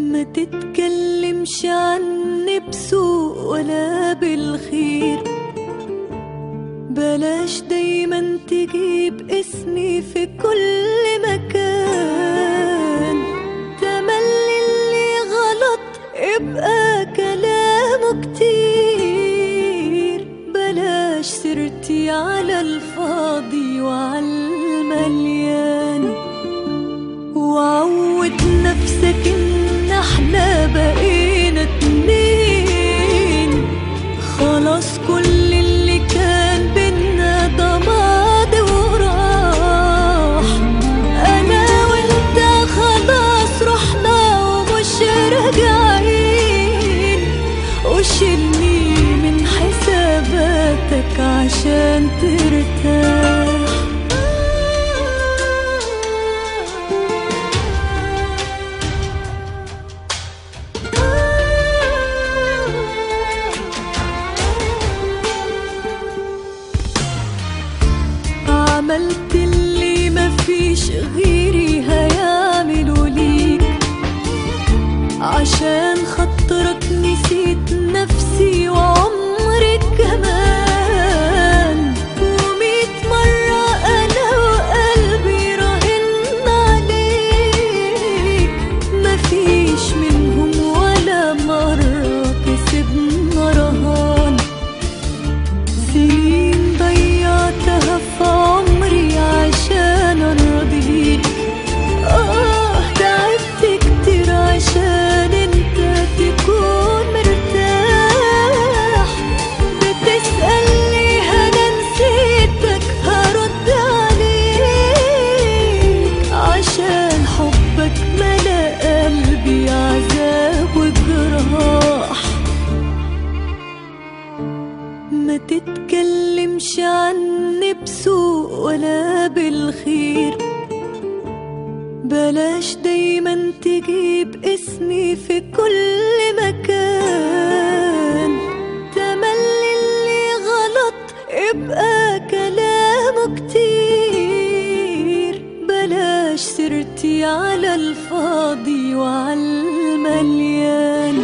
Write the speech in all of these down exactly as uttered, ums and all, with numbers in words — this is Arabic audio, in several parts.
ما تتكلمش عني بسوء ولا بالخير، بلاش دايما تجيب اسمي في كل مكان. تملي اللي غلط يبقى كلامه كتير، بلاش سيرتي على الفاضي وعلى المليان. وعود نفسك ان احنا بقينا اتنين، خلاص كل اللي كان بينا ده ماضي وراح. انا وانت خلاص رحنا ومش راجعين، وشيلني من حساباتك عشان ترتاح. عملت اللي مفيش غيري هيعملوا ليك، عشان خاطرك نسيت نفسي وعمري كمان. وميت مرة أنا وقلبي راهن عليك، مفيش منهم ولا مرة كسبنا رهان. سنين ضيعتها في عمري عشان ارضيك، اه تعبت كتير عشان انت تكون مرتاح. بتسألني انا نسيتك هرد عليك، عشان حبك ملا قلبي عذاب وجراح. ما تتكلمش عني بسوء ولا بالخير، بلاش دايما تجيب اسمي في كل مكان. تملي اللي غلط يبقى كلامه كتير، بلاش سيرتي على الفاضي وعلى المليان.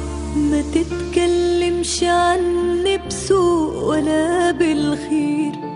ما تتكلمش عني بسوء ولا بالخير،